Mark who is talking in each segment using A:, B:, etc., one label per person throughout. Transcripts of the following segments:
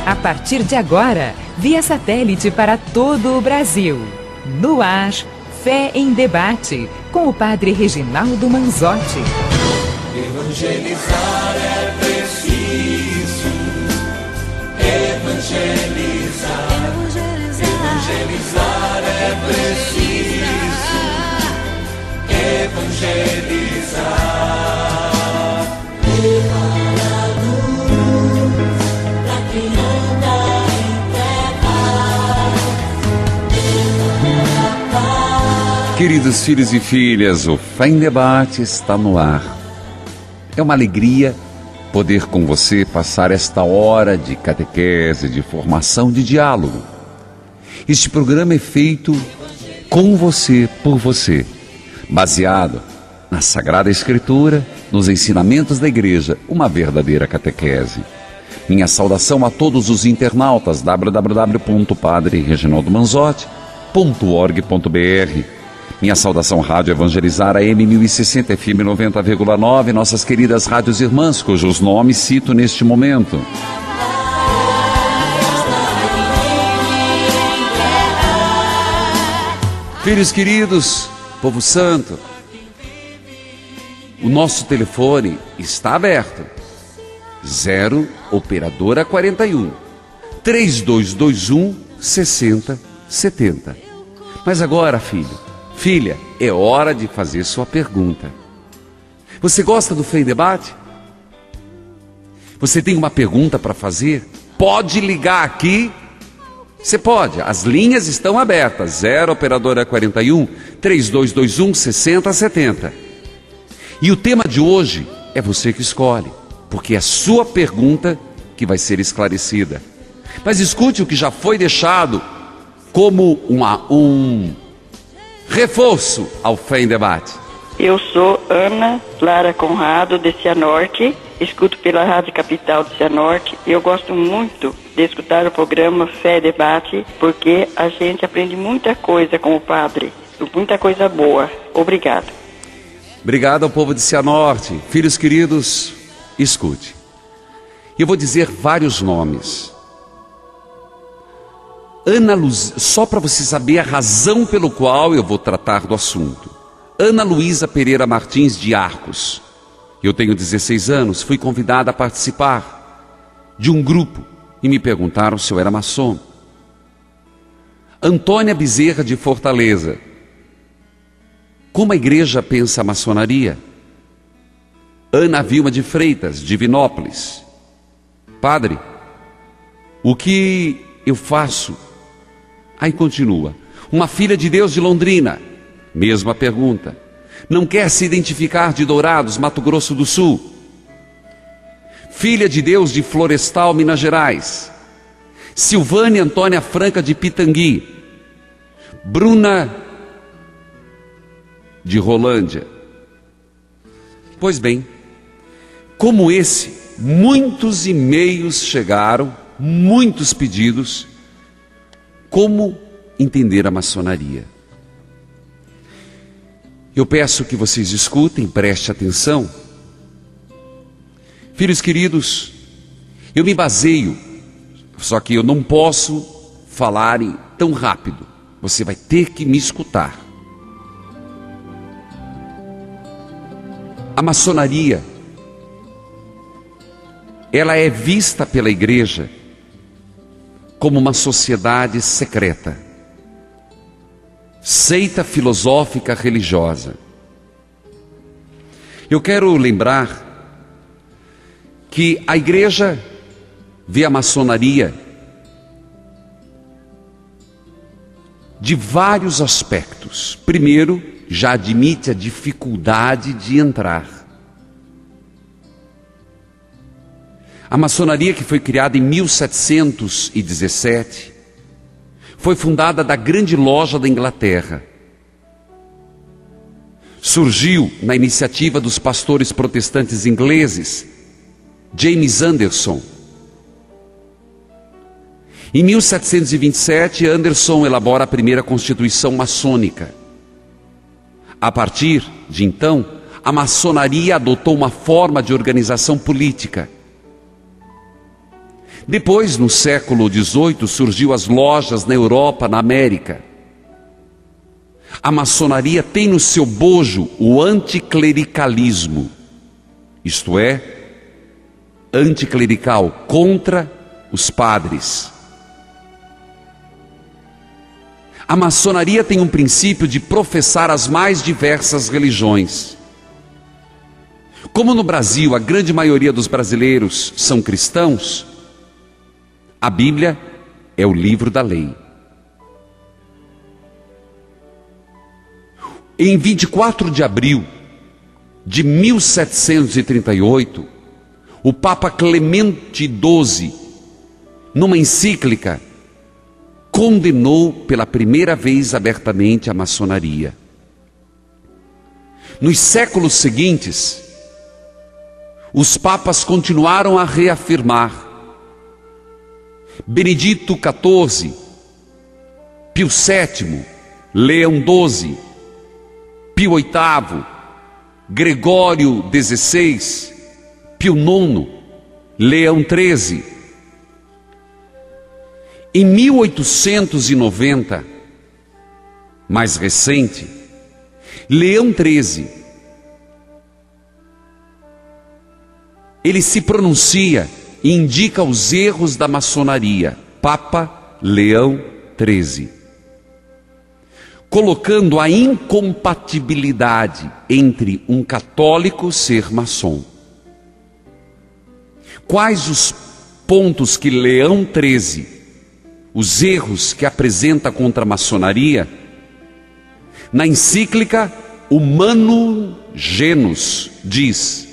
A: A partir de agora, via satélite para todo o Brasil. No ar, Fé em Debate, com o Padre Reginaldo Manzotti.
B: Evangelizar é preciso. Evangelizar. Evangelizar é preciso. Evangelizar.
C: Queridos filhos e filhas, o Fé em Debate está no ar. É uma alegria poder com você passar esta hora de catequese, de formação, de diálogo. Este programa é feito com você, por você, baseado na Sagrada Escritura, nos ensinamentos da Igreja, uma verdadeira catequese. Minha saudação a todos os internautas, www.padrereginaldomanzotti.org.br. Minha saudação rádio Evangelizar AM 1060 FM 90,9, nossas queridas rádios irmãs, cujos nomes cito neste momento. Filhos queridos, povo santo, o nosso telefone está aberto. 0 operadora 41 3221 6070. Mas agora, filha, é hora de fazer sua pergunta. Você gosta do Fé em Debate? Você tem uma pergunta para fazer? Pode ligar aqui. Você pode, as linhas estão abertas. 0 operadora 41 3221 6070. E o tema de hoje é você que escolhe, porque é a sua pergunta que vai ser esclarecida. Mas escute o que já foi deixado como um reforço ao Fé em Debate.
D: Eu sou Ana Clara Conrado, de Cianorte, escuto pela Rádio Capital de Cianorte e eu gosto muito de escutar o programa Fé em Debate, porque a gente aprende muita coisa com o padre, muita coisa boa. Obrigado.
C: Obrigado ao povo de Cianorte. Filhos queridos, escute. Eu vou dizer vários nomes. Ana Luz, só para você saber a razão pelo qual eu vou tratar do assunto. Ana Luísa Pereira Martins de Arcos. Eu tenho 16 anos, fui convidada a participar de um grupo e me perguntaram se eu era maçom. Antônia Bezerra de Fortaleza. Como a igreja pensa a maçonaria? Ana Vilma de Freitas, de Divinópolis. Padre, o que eu faço? Aí continua. Uma filha de Deus de Londrina, mesma pergunta. Não quer se identificar, de Dourados, Mato Grosso do Sul. Filha de Deus de Florestal, Minas Gerais. Silvânia Antônia Franca de Pitangui. Bruna de Rolândia. Pois bem, como esse, muitos e-mails chegaram, muitos pedidos. Como entender a maçonaria? Eu peço que vocês escutem, prestem atenção. Filhos queridos, eu me baseio, só que eu não posso falar tão rápido. Você vai ter que me escutar. A maçonaria, ela é vista pela igreja como uma sociedade secreta, seita filosófica religiosa. Eu quero lembrar que a igreja vê a maçonaria de vários aspectos. Primeiro, já admite a dificuldade de entrar. A maçonaria, que foi criada em 1717, foi fundada da Grande Loja da Inglaterra. Surgiu na iniciativa dos pastores protestantes ingleses, James Anderson. Em 1727, Anderson elabora a primeira Constituição maçônica. A partir de então, a maçonaria adotou uma forma de organização política. Depois, no século XVIII, surgiu as lojas na Europa, na América. A maçonaria tem no seu bojo o anticlericalismo, isto é, anticlerical, contra os padres. A maçonaria tem um princípio de professar as mais diversas religiões. Como no Brasil a grande maioria dos brasileiros são cristãos, a Bíblia é o livro da lei. Em 24 de abril de 1738, o Papa Clemente XII, numa encíclica, condenou pela primeira vez abertamente a maçonaria. Nos séculos seguintes, os papas continuaram a reafirmar. Benedito XIV, Pio VII, Leão XII, Pio VIII, Gregório XVI, Pio IX, Leão XIII. Em 1890, mais recente, Leão XIII, ele se pronuncia e indica os erros da maçonaria, Papa Leão XIII, colocando a incompatibilidade entre um católico ser maçom. Quais os pontos que Leão XIII, os erros que apresenta contra a maçonaria? Na encíclica Humanum Genus diz: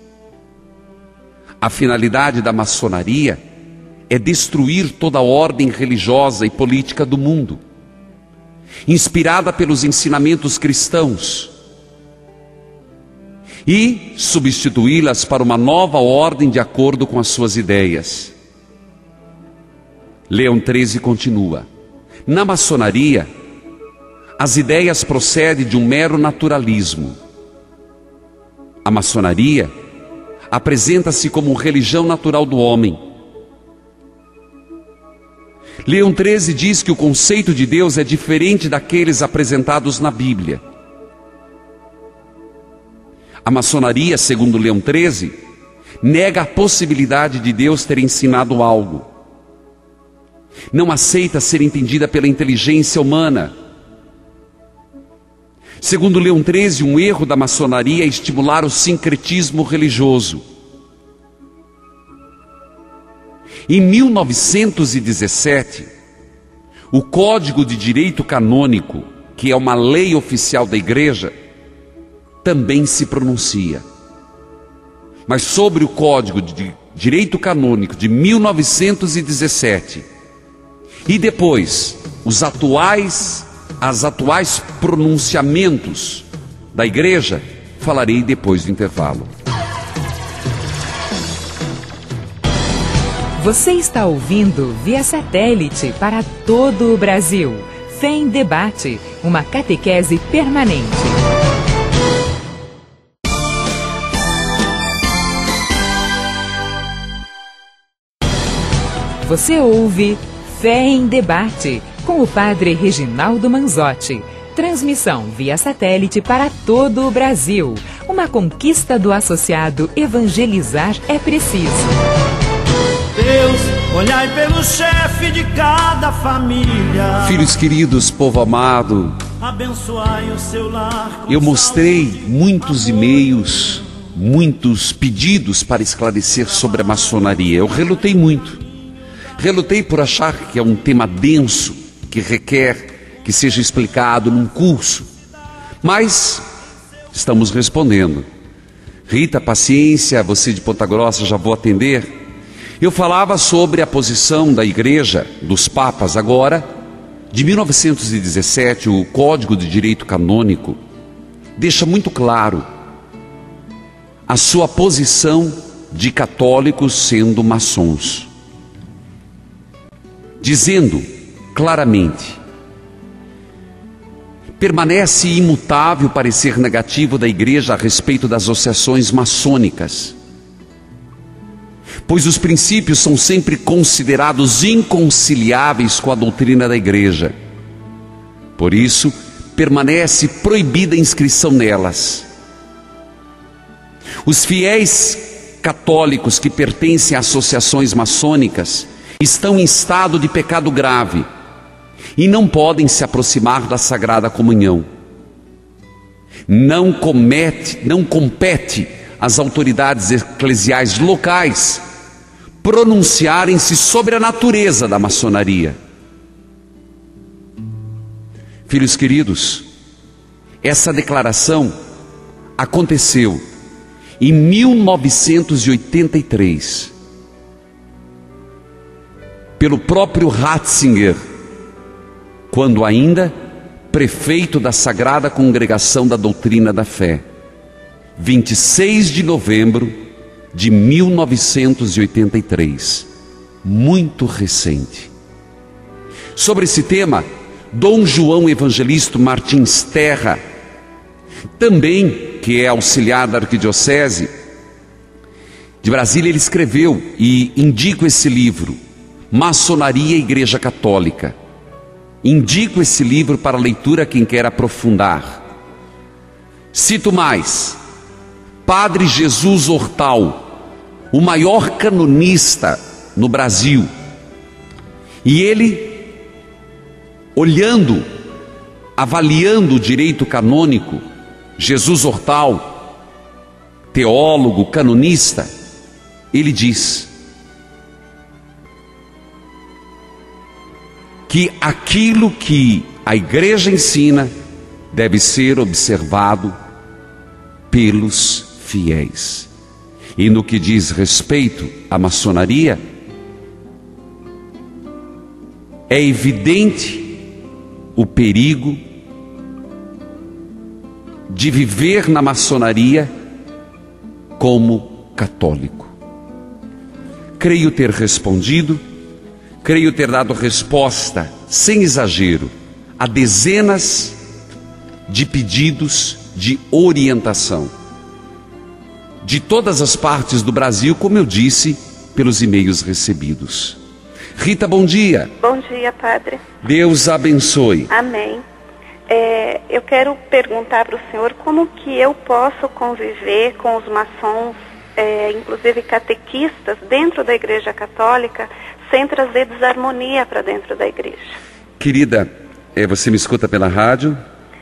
C: a finalidade da maçonaria é destruir toda a ordem religiosa e política do mundo, inspirada pelos ensinamentos cristãos, e substituí-las para uma nova ordem de acordo com as suas ideias. Leão XIII continua: na maçonaria, as ideias procedem de um mero naturalismo. A maçonaria apresenta-se como religião natural do homem. Leão XIII diz que o conceito de Deus é diferente daqueles apresentados na Bíblia. A maçonaria, segundo Leão XIII, nega a possibilidade de Deus ter ensinado algo. Não aceita ser entendida pela inteligência humana. Segundo Leão XIII, um erro da maçonaria é estimular o sincretismo religioso. Em 1917, o Código de Direito Canônico, que é uma lei oficial da Igreja, também se pronuncia. Mas sobre o Código de Direito Canônico de 1917 e depois os atuais pronunciamentos da Igreja, falarei depois do intervalo.
A: Você está ouvindo via satélite para todo o Brasil. Fé em Debate, uma catequese permanente. Você ouve Fé em Debate, com o Padre Reginaldo Manzotti. Transmissão via satélite para todo o Brasil. Uma conquista do associado Evangelizar é Preciso.
B: Deus, olhai pelo chefe de cada família.
C: Filhos queridos, povo amado,
B: Abençoai o seu lar.
C: eu mostrei muitos e-mails, muitos pedidos para esclarecer sobre a maçonaria. Eu relutei muito. Relutei por achar que é um tema denso, que requer que seja explicado num curso. Mas estamos respondendo. Rita, paciência, você de Ponta Grossa, já vou atender. Eu falava sobre a posição da Igreja, dos papas. Agora, de 1917, o Código de Direito Canônico deixa muito claro a sua posição de católicos sendo maçons, dizendo claramente: permanece imutável o parecer negativo da Igreja a respeito das associações maçônicas. pois os princípios são sempre considerados inconciliáveis com a doutrina da igreja. Por isso, permanece proibida a inscrição nelas. Os fiéis católicos que pertencem a associações maçônicas estão em estado de pecado grave e não podem se aproximar da Sagrada Comunhão. Não compete às autoridades eclesiais locais pronunciarem-se sobre a natureza da maçonaria. Filhos queridos, essa declaração aconteceu em 1983, pelo próprio Ratzinger, quando ainda prefeito da Sagrada Congregação da Doutrina da Fé, 26 de novembro de 1983, muito recente. Sobre esse tema, Dom João Evangelista Martins Terra, também, que é auxiliar da Arquidiocese de Brasília, ele escreveu, e indico esse livro, Maçonaria e Igreja Católica. Indico esse livro para leitura a quem quer aprofundar. Cito mais, Padre Jesus Hortal, o maior canonista no Brasil, e ele, olhando, avaliando o direito canônico, Jesus Hortal, teólogo, canonista, ele diz que aquilo que a igreja ensina deve ser observado pelos fiéis. E no que diz respeito à maçonaria, é evidente o perigo de viver na maçonaria como católico. Creio ter respondido, creio ter dado resposta, sem exagero, a dezenas de pedidos de orientação de todas as partes do Brasil, como eu disse, pelos e-mails recebidos. Rita, bom dia.
E: Bom dia, padre.
C: Deus abençoe.
E: Amém. Eu quero perguntar para o senhor como que eu posso conviver com os maçons, inclusive catequistas, dentro da Igreja Católica, sem trazer desarmonia para dentro da igreja. Querida,
C: você me escuta pela rádio?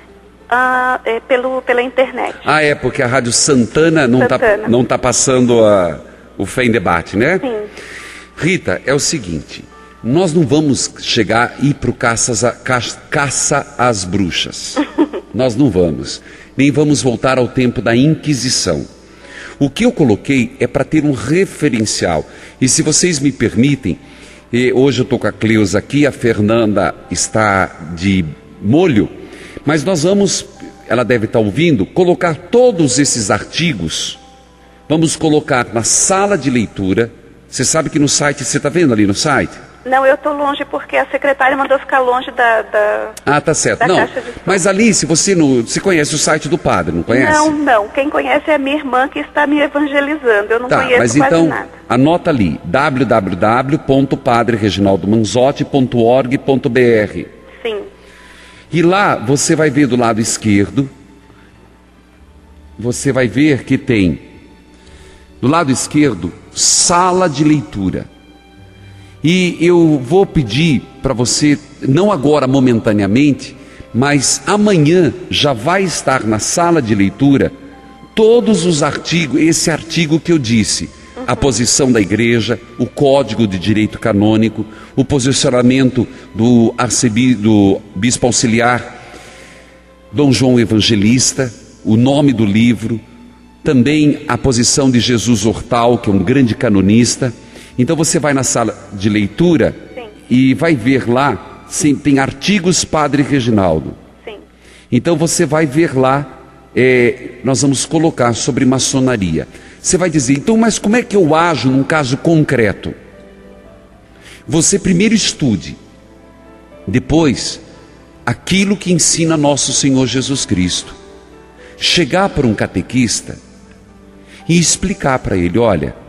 E: Pela internet.
C: Porque a Rádio Santana não tá passando o Fé em Debate, né?
E: Sim.
C: Rita, é o seguinte, nós não vamos chegar e ir para o caça às bruxas. Nós não vamos. Nem vamos voltar ao tempo da Inquisição. O que eu coloquei é para ter um referencial. E se vocês me permitem, hoje eu estou com a Cleusa aqui, a Fernanda está de molho, mas nós vamos, ela deve estar ouvindo, colocar todos esses artigos, vamos colocar na sala de leitura. Você sabe que no site, você está vendo ali no site?
E: Não, eu estou longe porque a secretária mandou ficar longe da
C: tá certo.
E: Da
C: não,
E: caixa de som.
C: mas ali, se você conhece o site do padre, não conhece?
E: Não. Quem conhece é a minha irmã que está me evangelizando. Eu não conheço
C: mas
E: quase
C: então,
E: nada.
C: Anota ali, www.padrereginaldomanzotti.org.br.
E: Sim.
C: E lá você vai ver do lado esquerdo, você vai ver que tem, do lado esquerdo, sala de leitura. E eu vou pedir para você, não agora momentaneamente, mas amanhã já vai estar na sala de leitura todos os artigos, esse artigo que eu disse, a posição da igreja, o código de direito canônico, o posicionamento do bispo auxiliar Dom João Evangelista, o nome do livro, também a posição de Jesus Hortal, que é um grande canonista. Então você vai na sala de leitura.
E: Sim.
C: E vai ver lá, sim, tem artigos Padre Reginaldo.
E: Sim.
C: Então você vai ver lá, nós vamos colocar sobre maçonaria. Você vai dizer, então, mas como é que eu ajo num caso concreto? Você primeiro estude, depois, aquilo que ensina nosso Senhor Jesus Cristo. Chegar para um catequista e explicar para ele, olha,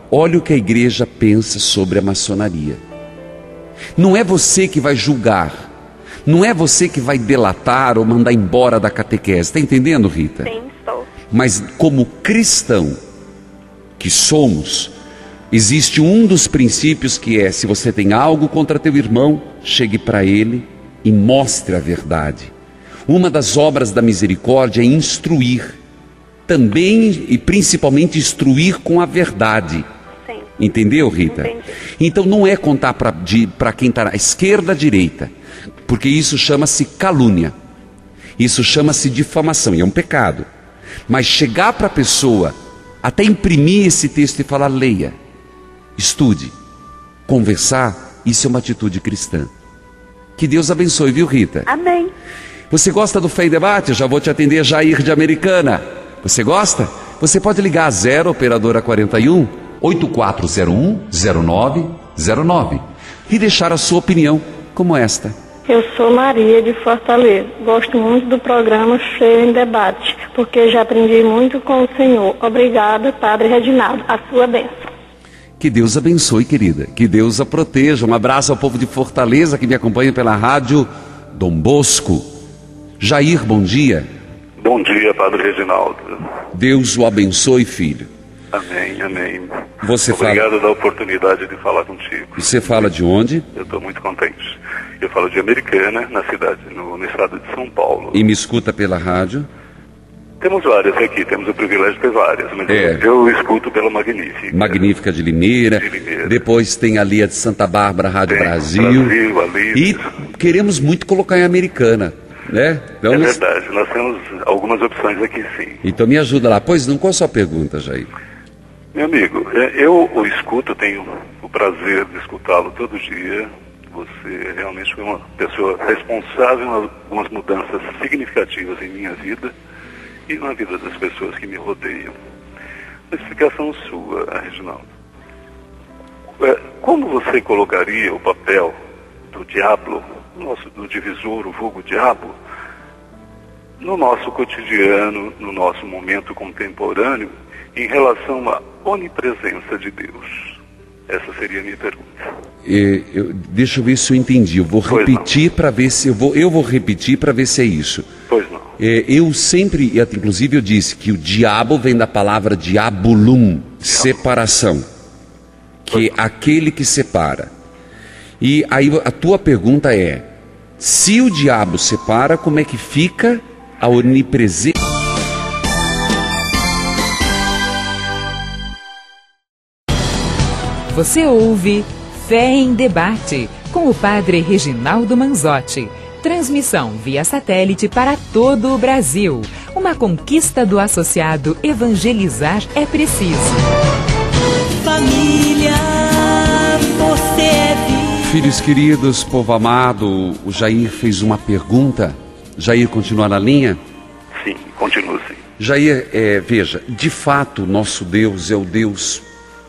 C: olha o que a igreja pensa sobre a maçonaria. Não é você que vai julgar, não é você que vai delatar ou mandar embora da catequese. Está entendendo, Rita?
E: Sim, estou.
C: Mas como cristão que somos, existe um dos princípios que é: se você tem algo contra teu irmão, chegue para ele e mostre a verdade. Uma das obras da misericórdia é instruir, também e principalmente instruir com a verdade.
E: Sim.
C: Entendeu, Rita?
E: Entendi.
C: Então não é contar para quem está à esquerda, à direita, porque isso chama-se calúnia, isso chama-se difamação e é um pecado. Mas chegar para a pessoa, até imprimir esse texto e falar: leia, estude, conversar, isso é uma atitude cristã. Que Deus abençoe, viu, Rita?
E: Amém.
C: Você gosta do Fé e Debate? Eu já vou te atender, Jair de Americana. Você gosta? Você pode ligar a 0 operadora 41 8401 0909 e deixar a sua opinião como esta.
F: Eu sou Maria de Fortaleza. Gosto muito do programa Fé em Debate, porque já aprendi muito com o Senhor. Obrigada, Padre Reginaldo. A sua bênção.
C: Que Deus abençoe, querida. Que Deus a proteja. Um abraço ao povo de Fortaleza que me acompanha pela rádio Dom Bosco. Jair, bom dia.
G: Bom dia, Padre Reginaldo.
C: Deus o abençoe, filho.
G: Amém, amém.
C: Obrigado
G: da oportunidade de falar contigo.
C: Você fala de onde?
G: Eu estou muito contente. Eu falo de Americana, na cidade, no estado de São Paulo.
C: E me escuta pela rádio?
G: Temos várias aqui, temos o privilégio de ter várias, mas eu escuto pela Magnífica.
C: Magnífica de Limeira. Depois tem ali a de Santa Bárbara, Rádio Brasil.
G: Ali.
C: E queremos muito colocar em Americana, né?
G: É verdade, nós temos algumas opções aqui, sim.
C: Então me ajuda lá. Pois não, qual a sua pergunta, Jair?
G: Meu amigo, eu o escuto, tenho o prazer de escutá-lo todo dia. Você realmente foi uma pessoa responsável em algumas mudanças significativas em minha vida e na vida das pessoas que me rodeiam. Uma explicação sua, Reginaldo. Como você colocaria o papel do diabo, do divisor, o vulgo diabo, no nosso cotidiano, no nosso momento contemporâneo, em relação à onipresença de Deus? Essa seria a minha pergunta.
C: Deixa eu ver se eu entendi. Eu vou repetir para ver se eu vou repetir para ver se é isso.
G: Pois não.
C: Eu sempre, inclusive eu disse que o diabo vem da palavra diabolum, separação, que é aquele que separa. E aí a tua pergunta é: se o diabo separa, como é que fica a onipresença?
A: Você ouve Fé em Debate, com o Padre Reginaldo Manzotti. Transmissão via satélite para todo o Brasil. Uma conquista do associado Evangelizar é Preciso.
B: Família, você é vida.
C: Filhos queridos, povo amado, o Jair fez uma pergunta. Jair, continua na linha?
G: Sim, continua sim.
C: Jair, veja, de fato, nosso Deus é o Deus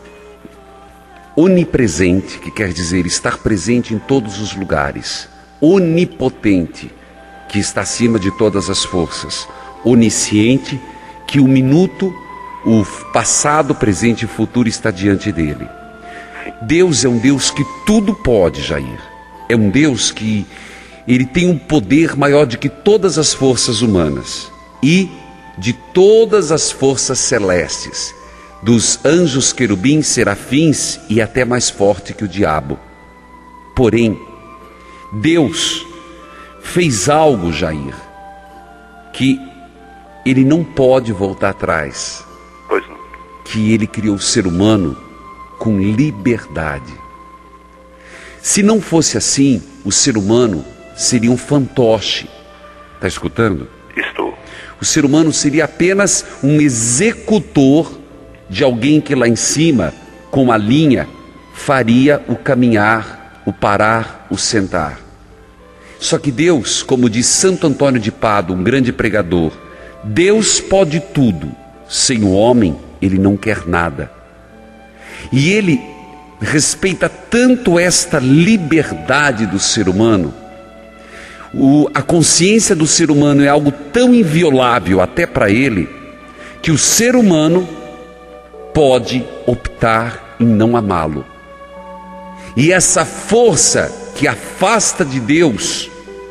C: onipresente, que quer dizer estar presente em todos os lugares. Onipotente, que está acima de todas as forças. Onisciente, que o minuto, o passado, presente e futuro está diante dele. Deus é um Deus que tudo pode, Jair. É um Deus que ele tem um poder maior do que todas as forças humanas e de todas as forças celestes, dos anjos, querubins, serafins e até mais forte que o diabo. Porém, Deus fez algo, Jair, que ele não pode voltar atrás.
G: Pois não.
C: Que ele criou o ser humano com liberdade. Se não fosse assim, o ser humano seria um fantoche. Está escutando?
G: Estou.
C: O ser humano seria apenas um executor de alguém que lá em cima, com a linha, faria o caminhar, o parar, o sentar. Só que Deus, como diz Santo Antônio de Pádua, um grande pregador, Deus pode tudo, sem o homem ele não quer nada. E ele respeita tanto esta liberdade do ser humano, a consciência do ser humano é algo tão inviolável até para ele, que o ser humano pode optar em não amá-lo. E essa força que afasta de Deus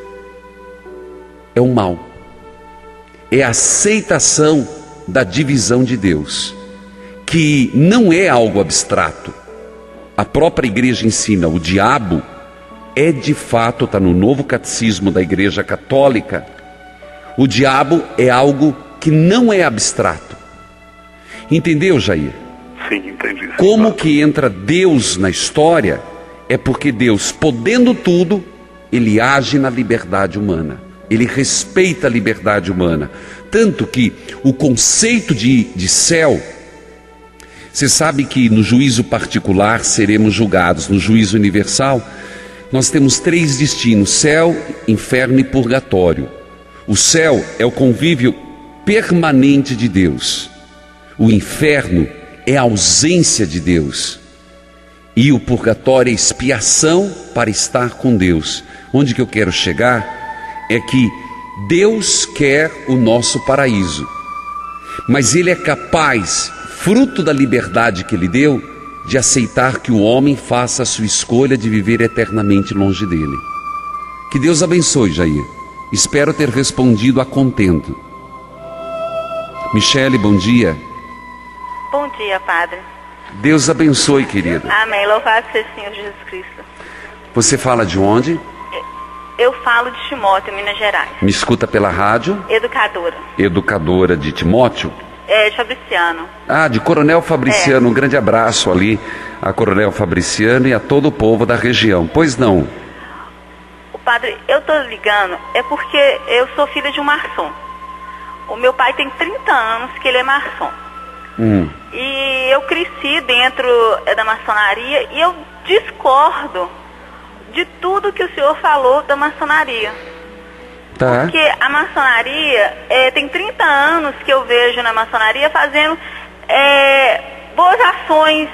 C: é o mal. É a aceitação da divisão de Deus, que não é algo abstrato. A própria igreja ensina, o diabo é de fato, está no novo catecismo da Igreja Católica, o diabo é algo que não é abstrato. Entendeu, Jair?
G: Sim, entendi.
C: Como que entra Deus na história? É porque Deus, podendo tudo, Ele age na liberdade humana. Ele respeita a liberdade humana. Tanto que o conceito de céu, você sabe que no juízo particular seremos julgados. No juízo universal, nós temos 3 destinos: céu, inferno e purgatório. O céu é o convívio permanente de Deus. O inferno é a ausência de Deus. E o purgatório é expiação para estar com Deus. Onde que eu quero chegar é que Deus quer o nosso paraíso, mas Ele é capaz, fruto da liberdade que Ele deu, de aceitar que o homem faça a sua escolha de viver eternamente longe dele. Que Deus abençoe, Jair. Espero ter respondido a contento. Michele, bom dia.
E: Bom dia, Padre.
C: Deus abençoe, querida.
E: Amém. Louvado seja o Senhor Jesus Cristo.
C: Você fala de onde?
E: Eu falo de Timóteo, Minas Gerais.
C: Me escuta pela rádio?
E: Educadora.
C: Educadora de Timóteo?
E: De Fabriciano.
C: Ah, de Coronel Fabriciano. Um grande abraço ali a Coronel Fabriciano e a todo o povo da região. Pois não?
E: O Padre, eu tô ligando, é porque eu sou filha de um maçom. O meu pai tem 30 anos que ele é maçom. E eu cresci dentro da maçonaria e eu discordo de tudo que o senhor falou da maçonaria.
C: Tá.
E: Porque a maçonaria, tem 30 anos que eu vejo na maçonaria fazendo boas ações.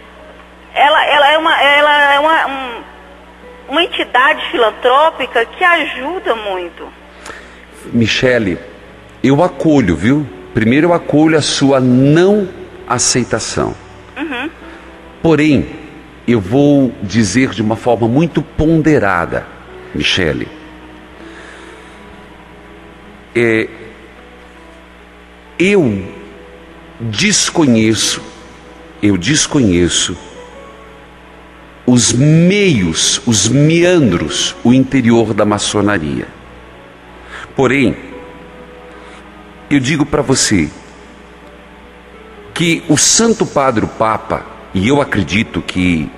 E: Ela é uma entidade filantrópica que ajuda muito.
C: Michele, eu acolho, viu? Primeiro eu acolho a sua não aceitação. Porém, eu vou dizer de uma forma muito ponderada, Michele. Eu desconheço os meios, os meandros, o interior da maçonaria. Porém, eu digo para você que o Santo Padre o Papa, e eu acredito que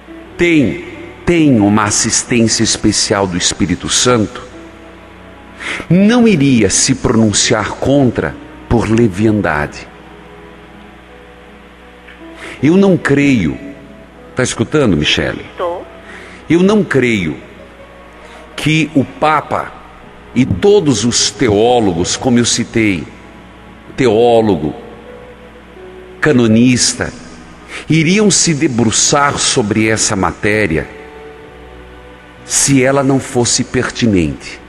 C: tem uma assistência especial do Espírito Santo, não iria se pronunciar contra por leviandade. Eu não creio, está escutando, Michele?
E: Estou.
C: Eu não creio que o Papa e todos os teólogos, como eu citei, teólogo, canonista, iriam se debruçar sobre essa matéria se ela não fosse pertinente.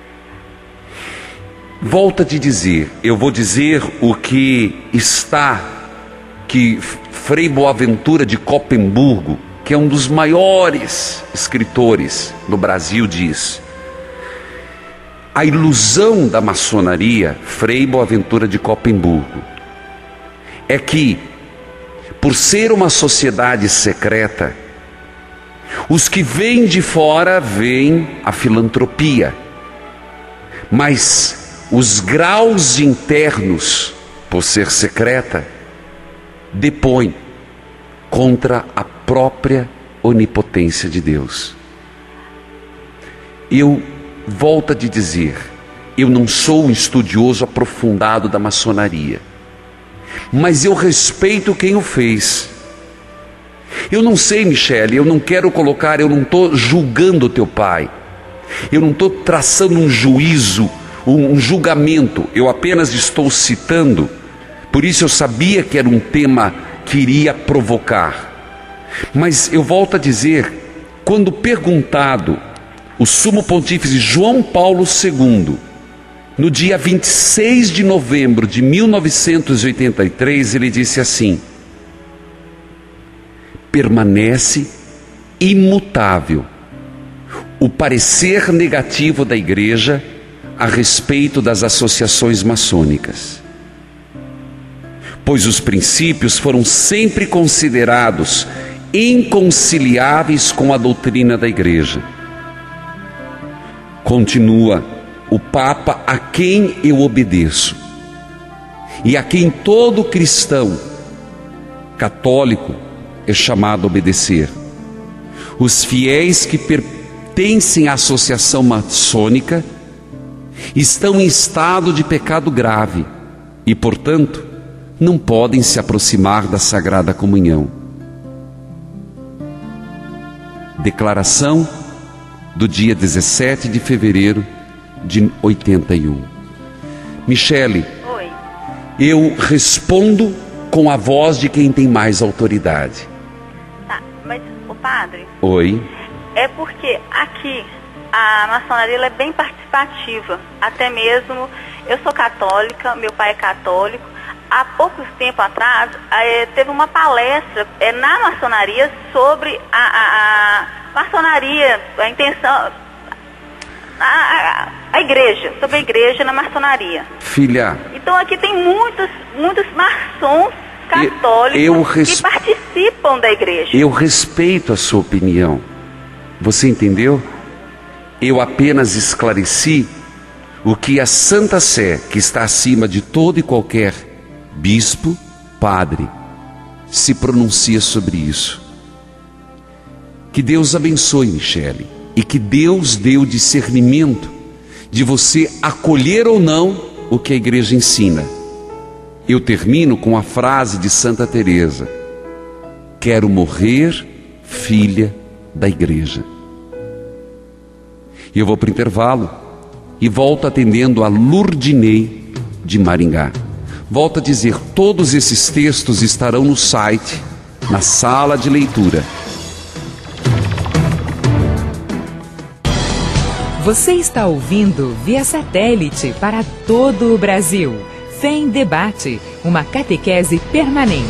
C: Volto a te dizer, eu vou dizer o que Frei Boaventura de Copemburgo, que é um dos maiores escritores do Brasil, diz. A ilusão da maçonaria, Frei Boaventura de Copemburgo, é que, por ser uma sociedade secreta, os que vêm de fora veem a filantropia, mas os graus internos, por ser secreta, depõem contra a própria onipotência de Deus. Eu volto a te dizer, eu não sou um estudioso aprofundado da maçonaria, mas eu respeito quem o fez. Eu não sei, Michele, eu não quero colocar, eu não estou julgando o teu pai, eu não estou traçando um juízo, um julgamento, eu apenas estou citando. Por isso eu sabia que era um tema que iria provocar. Mas eu volto a dizer, quando perguntado, o Sumo Pontífice João Paulo II, no dia 26 de novembro de 1983, ele disse assim: permanece imutável o parecer negativo da Igreja a respeito das associações maçônicas, pois os princípios foram sempre considerados inconciliáveis com a doutrina da Igreja. Continua o Papa, a quem eu obedeço e a quem todo cristão católico é chamado a obedecer. Os fiéis que pertencem à associação maçônica estão em estado de pecado grave e, portanto, não podem se aproximar da Sagrada Comunhão. Declaração do dia 17 de fevereiro de 81. Michele,
E: Oi.
C: eu respondo com a voz de quem tem mais autoridade.
E: Tá, mas o padre,
C: Oi.
E: é porque aqui a maçonaria ela é bem participativa. Até mesmo, eu sou católica, meu pai é católico. Há pouco tempo atrás, teve uma palestra na maçonaria sobre a maçonaria, a intenção, a igreja, sobre a igreja na maçonaria.
C: Filha,
E: Então aqui tem muitos maçons católicos que participam da igreja.
C: eu respeito a sua opinião. Você entendeu? Eu apenas esclareci o que a Santa Sé, que está acima de todo e qualquer bispo, padre, se pronuncia sobre isso. Que Deus abençoe, Michele, e que Deus dê o discernimento de você acolher ou não o que a igreja ensina. Eu termino com a frase de Santa Teresa: quero morrer filha da igreja. E eu vou para o intervalo e volto atendendo a Lurdinei de Maringá. Volto a dizer, todos esses textos estarão no site, na sala de leitura.
A: Você está ouvindo via satélite para todo o Brasil. Fé em Debate, uma catequese permanente.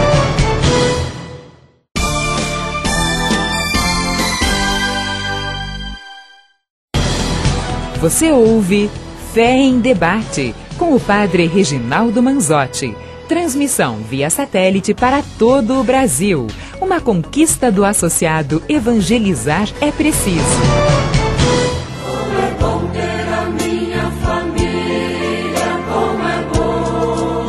A: Você ouve Fé em Debate, com o padre Reginaldo Manzotti. Transmissão via satélite para todo o Brasil. Uma conquista do associado Evangelizar é Preciso.
B: Como é bom ter a minha família, como é bom.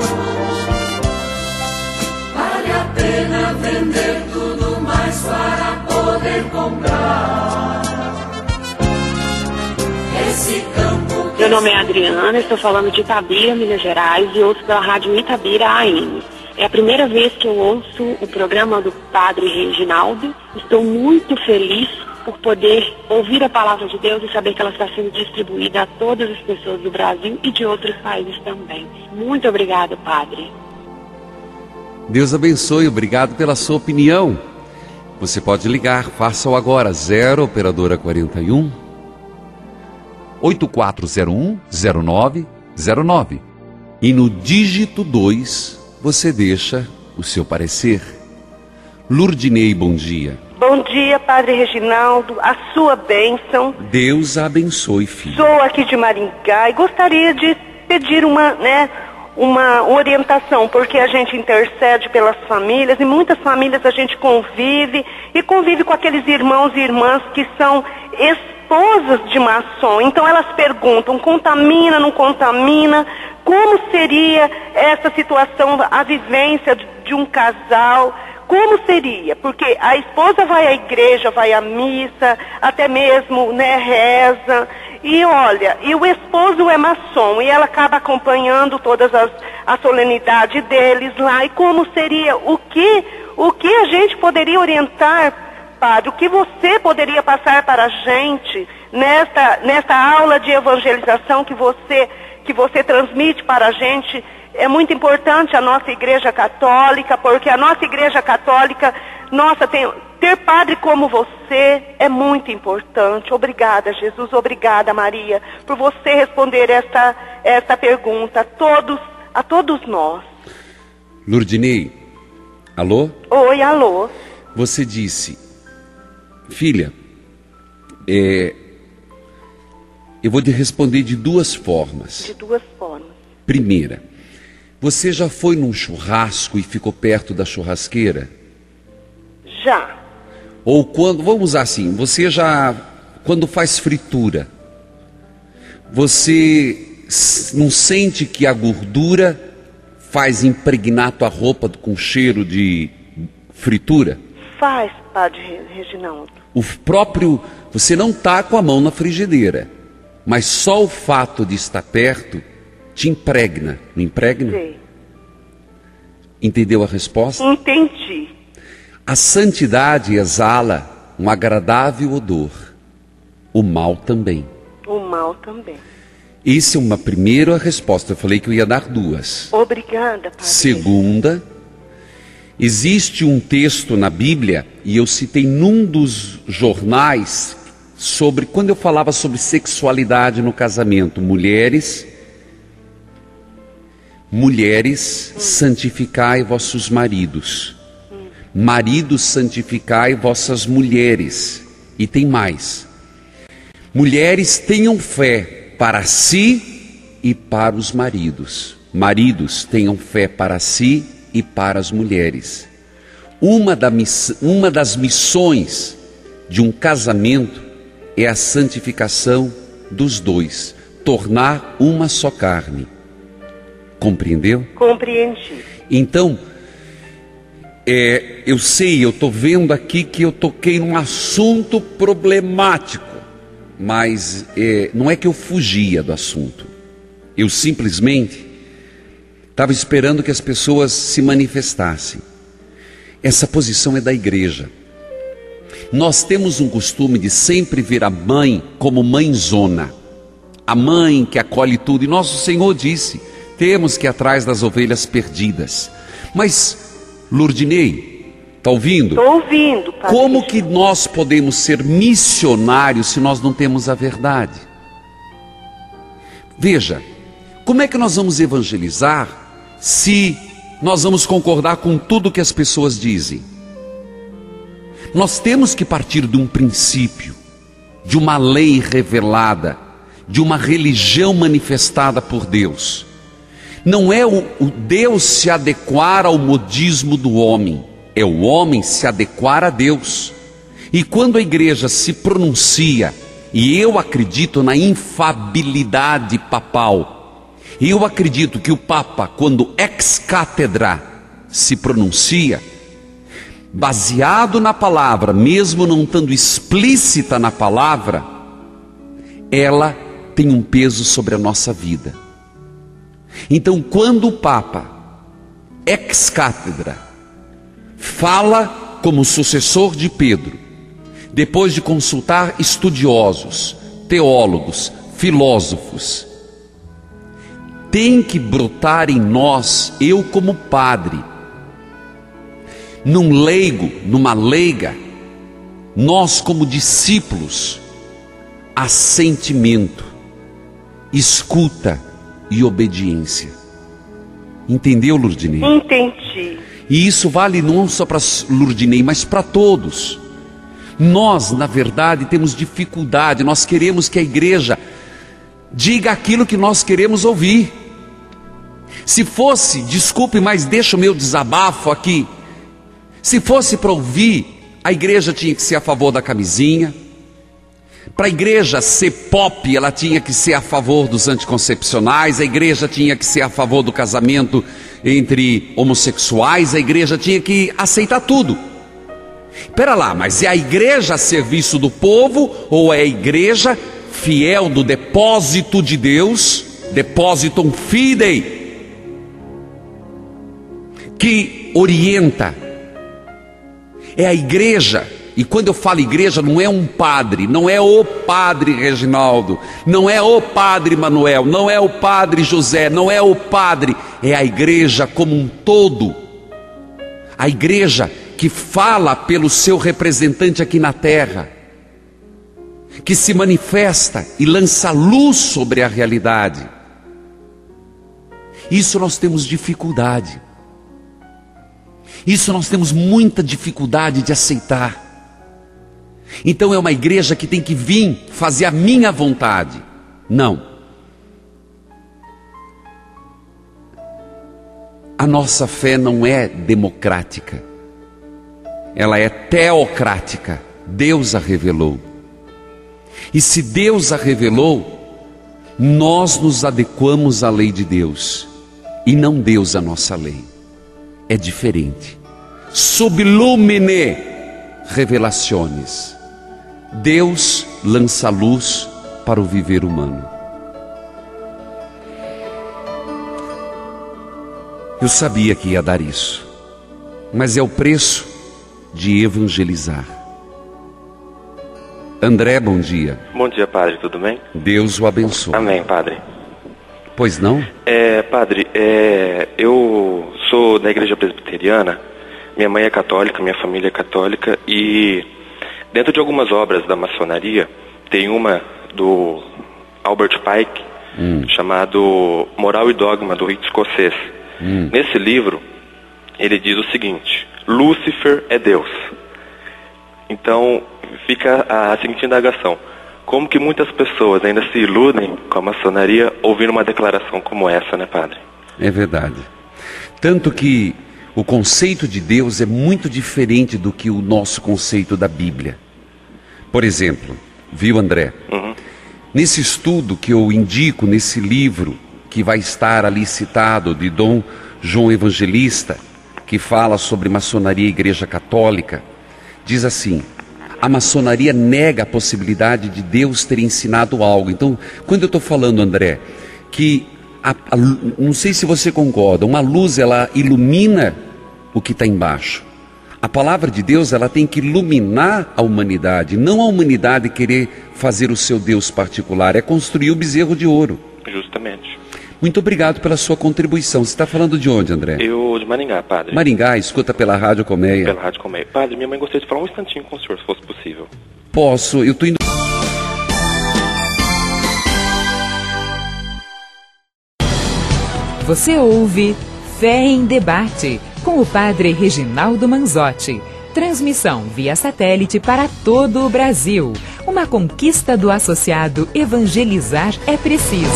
B: Vale a pena vender tudo mais para poder comprar esse campo.
H: Meu nome é Adriana, estou falando de Itabira, Minas Gerais, e ouço pela rádio Itabira AM. É a primeira vez que eu ouço o programa do Padre Reginaldo. Estou muito feliz por poder ouvir a palavra de Deus e saber que ela está sendo distribuída a todas as pessoas do Brasil e de outros países também. Muito obrigado, Padre.
C: Deus abençoe, obrigado pela sua opinião. Você pode ligar, faça-o agora, 0 operadora 41 8401-0909. E no dígito 2, você deixa o seu parecer. Lurdinei, bom dia.
I: Bom dia, Padre Reginaldo, a sua bênção.
C: Deus a abençoe, filho.
I: Sou aqui de Maringá e gostaria de pedir uma orientação, porque a gente intercede pelas famílias, e muitas famílias a gente convive com aqueles irmãos e irmãs que são esposas de maçom. Então elas perguntam, contamina, não contamina? Como seria essa situação, a vivência de um casal? Como seria? Porque a esposa vai à igreja, vai à missa, até mesmo, reza. E olha, e o esposo é maçom, e ela acaba acompanhando todas a solenidade deles lá. E como seria? O que a gente poderia orientar, Padre? O que você poderia passar para a gente nesta aula de evangelização que você transmite para a gente? É muito importante a nossa Igreja Católica, porque a nossa Igreja Católica, ter padre como você é muito importante. Obrigada, Jesus, obrigada, Maria, por você responder esta pergunta a todos nós.
C: Lurdinei, alô?
I: Oi, alô.
C: você disse: filha, eu vou te responder de duas formas.
I: De duas formas.
C: Primeira, você já foi num churrasco e ficou perto da churrasqueira?
I: Já.
C: Ou quando, vamos usar assim, você já, quando faz fritura, você não sente que a gordura faz impregnar tua roupa com cheiro de fritura?
I: Faz, Padre Reginaldo.
C: O próprio, você não está com a mão na frigideira, mas só o fato de estar perto te impregna, não impregna?
I: Sei.
C: Entendeu a resposta?
I: Entendi.
C: A santidade exala um agradável odor, o mal também.
I: O mal também.
C: Essa é uma primeira resposta, eu falei que eu ia dar duas.
I: Obrigada, Padre.
C: Segunda, existe um texto na Bíblia, e eu citei num dos jornais, sobre quando eu falava sobre sexualidade no casamento. Mulheres, santificai vossos maridos. Maridos, santificai vossas mulheres. E tem mais. Mulheres, tenham fé para si e para os maridos. Maridos, tenham fé para si e para as mulheres. Uma das missões de um casamento é a santificação dos dois, tornar uma só carne. Compreendeu?
I: Compreendi.
C: Então, eu sei, eu estou vendo aqui que eu toquei num assunto problemático, mas não é que eu fugia do assunto. Eu simplesmente estava esperando que as pessoas se manifestassem. Essa posição é da igreja. Nós temos um costume de sempre ver a mãe como mãezona, a mãe que acolhe tudo, e nosso Senhor disse: temos que ir atrás das ovelhas perdidas. Mas, Lourdinei, está ouvindo?
I: Estou ouvindo, Padre.
C: Como que nós podemos ser missionários se nós não temos a verdade? Veja, como é que nós vamos evangelizar se nós vamos concordar com tudo que as pessoas dizem? Nós temos que partir de um princípio, de uma lei revelada, de uma religião manifestada por Deus. Não é o Deus se adequar ao modismo do homem, é o homem se adequar a Deus. E quando a igreja se pronuncia, e eu acredito na infabilidade papal, eu acredito que o Papa, quando ex cátedra se pronuncia, baseado na palavra, mesmo não estando explícita na palavra, ela tem um peso sobre a nossa vida. Então, quando o Papa, ex cátedra, fala como sucessor de Pedro, depois de consultar estudiosos, teólogos, filósofos, tem que brotar em nós, eu como padre, num leigo, numa leiga, nós como discípulos, assentimento, escuta e obediência. Entendeu, Lourdinei?
I: Entendi.
C: E isso vale não só para Lourdinei, mas para todos. Nós, na verdade, temos dificuldade, nós queremos que a igreja diga aquilo que nós queremos ouvir. Se fosse, desculpe, mas deixa o meu desabafo aqui, se fosse para ouvir, a igreja tinha que ser a favor da camisinha. Para a igreja ser pop, ela tinha que ser a favor dos anticoncepcionais, a igreja tinha que ser a favor do casamento entre homossexuais, a igreja tinha que aceitar tudo. Espera lá, mas é a igreja a serviço do povo ou é a igreja fiel do depósito de Deus, depositum fidei, que orienta? É a igreja. E quando eu falo igreja, não é um padre, não é o padre Reginaldo, não é o padre Manuel, não é o padre José, não é o padre, é a igreja como um todo. A igreja que fala pelo seu representante aqui na terra, que se manifesta e lança luz sobre a realidade. Isso nós temos dificuldade. Isso nós temos muita dificuldade de aceitar. Então é uma igreja que tem que vir fazer a minha vontade. Não. A nossa fé não é democrática. Ela é teocrática. Deus a revelou. E se Deus a revelou, nós nos adequamos à lei de Deus e não Deus à nossa lei. É diferente. Sublumine revelaciones. Deus lança luz para o viver humano. Eu sabia que ia dar isso, mas é o preço de evangelizar. André, bom dia.
J: Bom dia, padre, tudo bem?
C: Deus o abençoe.
J: Amém, padre.
C: Pois não?
J: Padre, eu sou da igreja presbiteriana, minha mãe é católica, minha família é católica, e dentro de algumas obras da maçonaria, tem uma do Albert Pike, chamado Moral e Dogma do Rito Escocês. Nesse livro, ele diz o seguinte: Lúcifer é Deus. Então, fica a seguinte indagação: como que muitas pessoas ainda se iludem com a maçonaria ouvindo uma declaração como essa, né, padre?
C: É verdade. Tanto que o conceito de Deus é muito diferente do que o nosso conceito da Bíblia. Por exemplo, viu, André? Nesse estudo que eu indico, nesse livro que vai estar ali citado, de Dom João Evangelista, que fala sobre maçonaria e igreja católica, diz assim: a maçonaria nega a possibilidade de Deus ter ensinado algo. Então, quando eu estou falando, André, que não sei se você concorda, uma luz ela ilumina o que está embaixo. A palavra de Deus ela tem que iluminar a humanidade, não a humanidade querer fazer o seu Deus particular, é construir o bezerro de ouro.
J: Justamente.
C: Muito obrigado pela sua contribuição. Você está falando de onde, André?
J: Eu de Maringá, padre.
C: Maringá, escuta pela Rádio Colmeia.
J: Pela Rádio Colmeia. Padre, minha mãe gostaria de falar um instantinho com o senhor, se fosse possível.
C: Posso, eu estou indo...
A: Você ouve Fé em Debate, com o padre Reginaldo Manzotti. Transmissão via satélite para todo o Brasil. Uma conquista do associado Evangelizar é Preciso.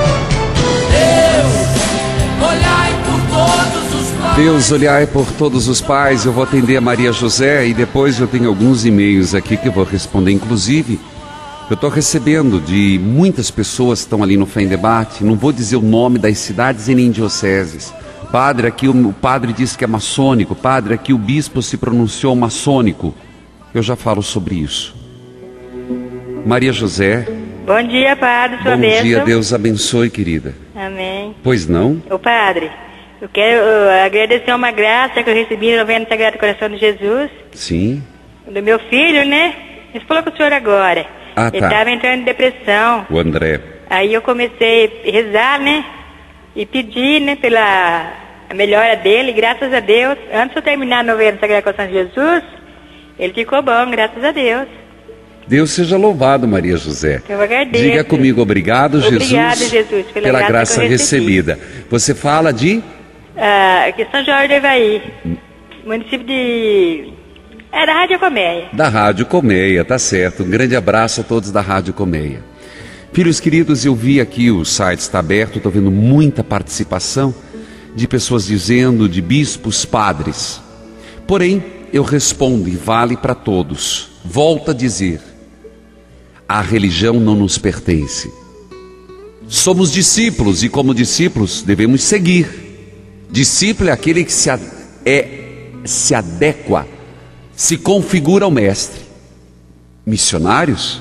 C: Deus, olhai por todos os pais. Eu vou atender a Maria José e depois eu tenho alguns e-mails aqui que eu vou responder. Inclusive, eu estou recebendo de muitas pessoas que estão ali no Fé em Debate. Não vou dizer o nome das cidades e nem dioceses. Padre, aqui o padre disse que é maçônico. Padre, aqui o bispo se pronunciou maçônico. Eu já falo sobre isso. Maria José.
K: Bom dia, padre, sua bênção.
C: Bom dia, Deus abençoe, querida.
K: Amém.
C: Pois não?
K: Ô padre, eu quero agradecer uma graça que eu recebi no Novena Sagrado Coração de Jesus.
C: Sim.
K: Do meu filho, né? Ele falou com o senhor agora.
C: Ah,
K: ele
C: tá.
K: estava entrando em depressão.
C: O André.
K: Aí eu comecei a rezar, né? E pedir, né, pela melhora dele, graças a Deus. Antes de eu terminar a Novena Sagrado Coração de Jesus, ele ficou bom, graças a Deus.
C: Deus seja louvado, Maria José.
K: Eu agradeço.
C: Diga comigo, obrigado,
K: Obrigada,
C: Jesus,
K: pela
C: graça recebida. Você fala de?
K: Aqui São Jorge do Ivaí, município de... da Rádio Colmeia.
C: Da Rádio Colmeia, tá certo. Um grande abraço a todos da Rádio Colmeia. Filhos queridos, eu vi aqui, o site está aberto, estou vendo muita participação de pessoas dizendo, de bispos, padres. Porém, eu respondo e vale para todos. Volto a dizer, a religião não nos pertence. Somos discípulos e como discípulos devemos seguir. Discípulo é aquele que se adequa, se configura ao mestre. Missionários?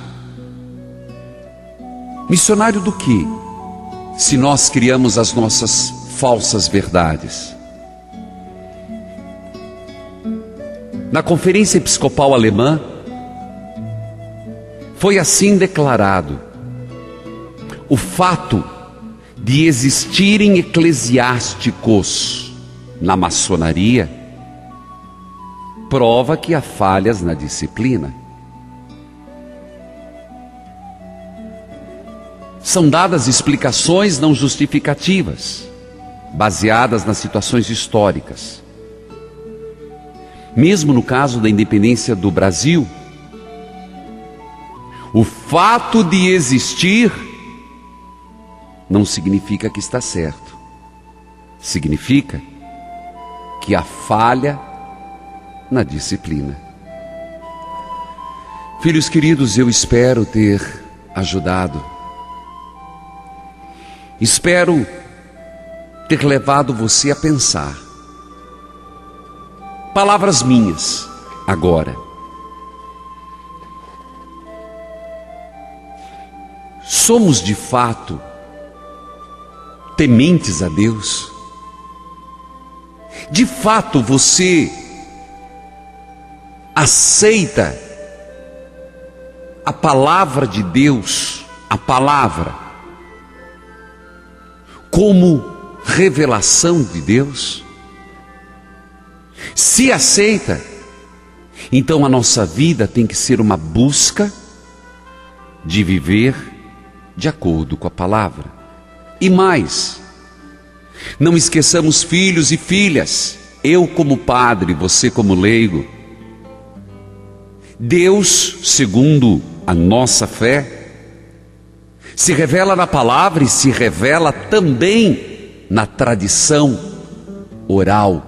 C: Missionário do quê? Se nós criamos as nossas falsas verdades. Na Conferência Episcopal Alemã, foi assim declarado: o fato de existirem eclesiásticos na maçonaria prova que há falhas na disciplina. São dadas explicações não justificativas, baseadas nas situações históricas. Mesmo no caso da independência do Brasil, o fato de existir não significa que está certo. Significa que há falha na disciplina. Filhos queridos, eu espero ter ajudado. Espero ter levado você a pensar. Palavras minhas, agora. Somos de fato tementes a Deus? De fato você aceita a palavra de Deus, a palavra, como revelação de Deus? Se aceita, então a nossa vida tem que ser uma busca de viver de acordo com a palavra. E mais, não esqueçamos, filhos e filhas, eu como padre, você como leigo, Deus, segundo a nossa fé, se revela na palavra e se revela também na tradição oral.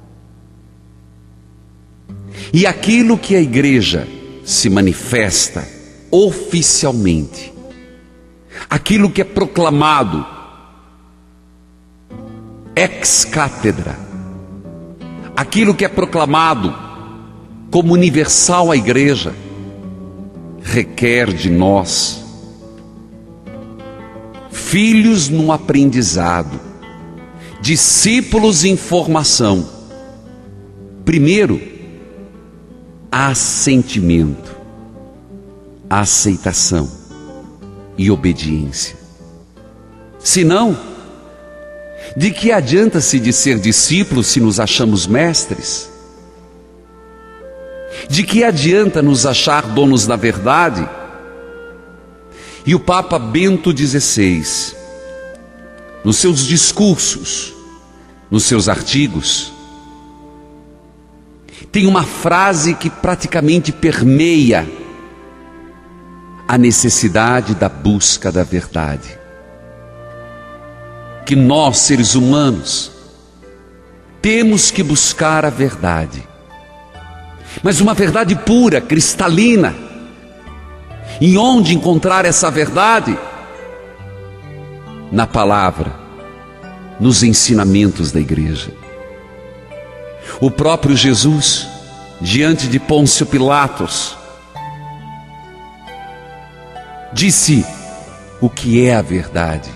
C: E aquilo que a igreja se manifesta oficialmente, aquilo que é proclamado ex cátedra, aquilo que é proclamado como universal à igreja, requer de nós, filhos no aprendizado, discípulos em formação, primeiro, assentimento, aceitação e obediência. Senão, de que adianta-se de ser discípulos se nos achamos mestres? De que adianta nos achar donos da verdade? E o Papa Bento XVI, nos seus discursos, nos seus artigos, tem uma frase que praticamente permeia a necessidade da busca da verdade. Que nós, seres humanos, temos que buscar a verdade, mas uma verdade pura, cristalina. E onde encontrar essa verdade? Na palavra, nos ensinamentos da igreja. O próprio Jesus, diante de Pôncio Pilatos, disse o que é a verdade.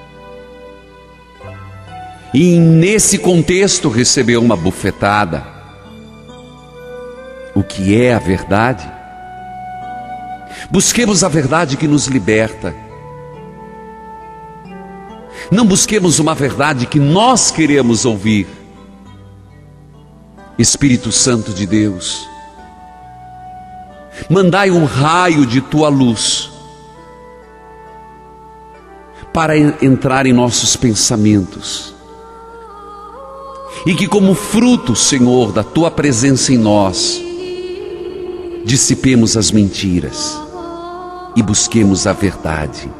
C: E nesse contexto recebeu uma bufetada. O que é a verdade? Busquemos a verdade que nos liberta. Não busquemos uma verdade que nós queremos ouvir. Espírito Santo de Deus, mandai um raio de tua luz para entrar em nossos pensamentos, e que como fruto, Senhor, da tua presença em nós, dissipemos as mentiras e busquemos a verdade.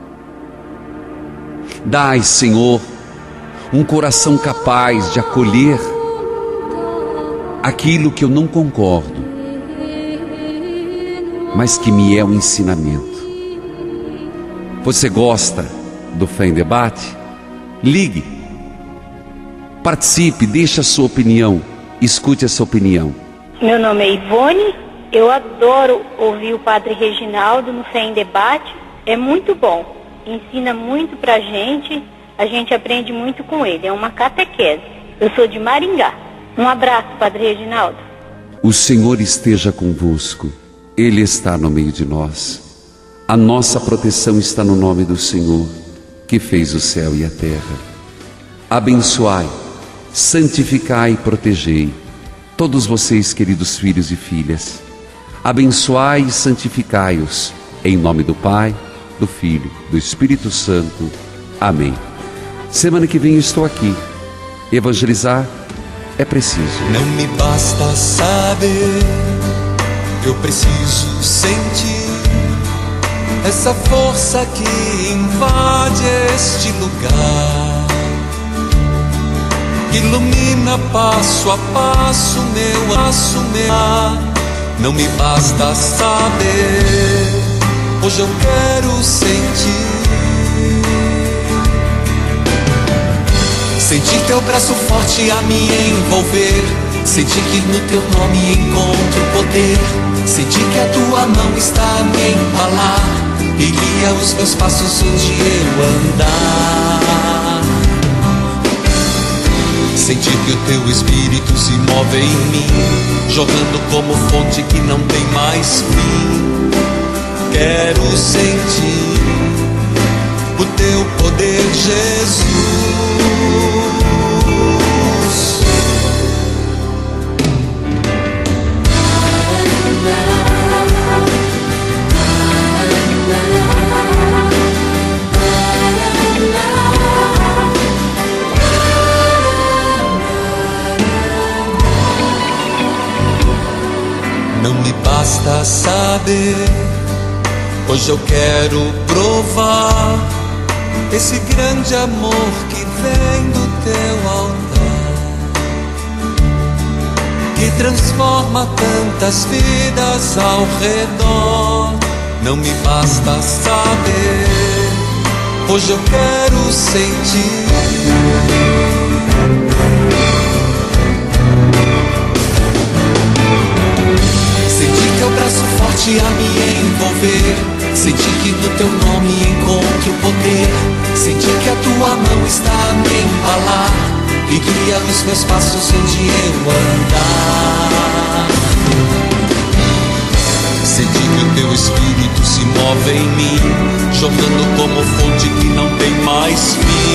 C: Dai, Senhor, um coração capaz de acolher aquilo que eu não concordo, mas que me é um ensinamento. Você gosta do Fé em Debate? Ligue, participe, deixe a sua opinião, escute essa opinião.
L: Meu nome é Ivone, eu adoro ouvir o Padre Reginaldo no Fé em Debate, é muito bom, ensina muito pra gente, a gente aprende muito com ele, é uma catequese. Eu sou de Maringá. Um abraço, Padre Reginaldo.
C: O Senhor esteja convosco, Ele está no meio de nós. A nossa proteção está no nome do Senhor, que fez o céu e a terra. Abençoai, santificai e protegei todos vocês, queridos filhos e filhas. Abençoai e santificai-os, em nome do Pai, do Filho, do Espírito Santo. Amém. Semana que vem eu estou aqui, evangelizar, é preciso.
M: Não me basta saber, eu preciso sentir essa força que invade este lugar, ilumina passo a passo meu assumir. Não me basta saber, hoje eu quero sentir. Sentir teu braço forte a me envolver, sentir que no teu nome encontro poder, sentir que a tua mão está a me embalar e guia os meus passos onde eu andar. Sentir que o teu espírito se move em mim, jorrando como fonte que não tem mais fim. Quero sentir o teu poder, Jesus. Não me basta saber, hoje eu quero provar esse grande amor que vem do teu altar, que transforma tantas vidas ao redor. Não me basta saber, hoje eu quero sentir. Teu braço forte a me envolver, sentir que no teu nome encontro poder, sentir que a tua mão está a me embalar e guia os meus passos onde eu andar. Sentir que o teu espírito se move em mim, jorrando como fonte que não tem mais fim.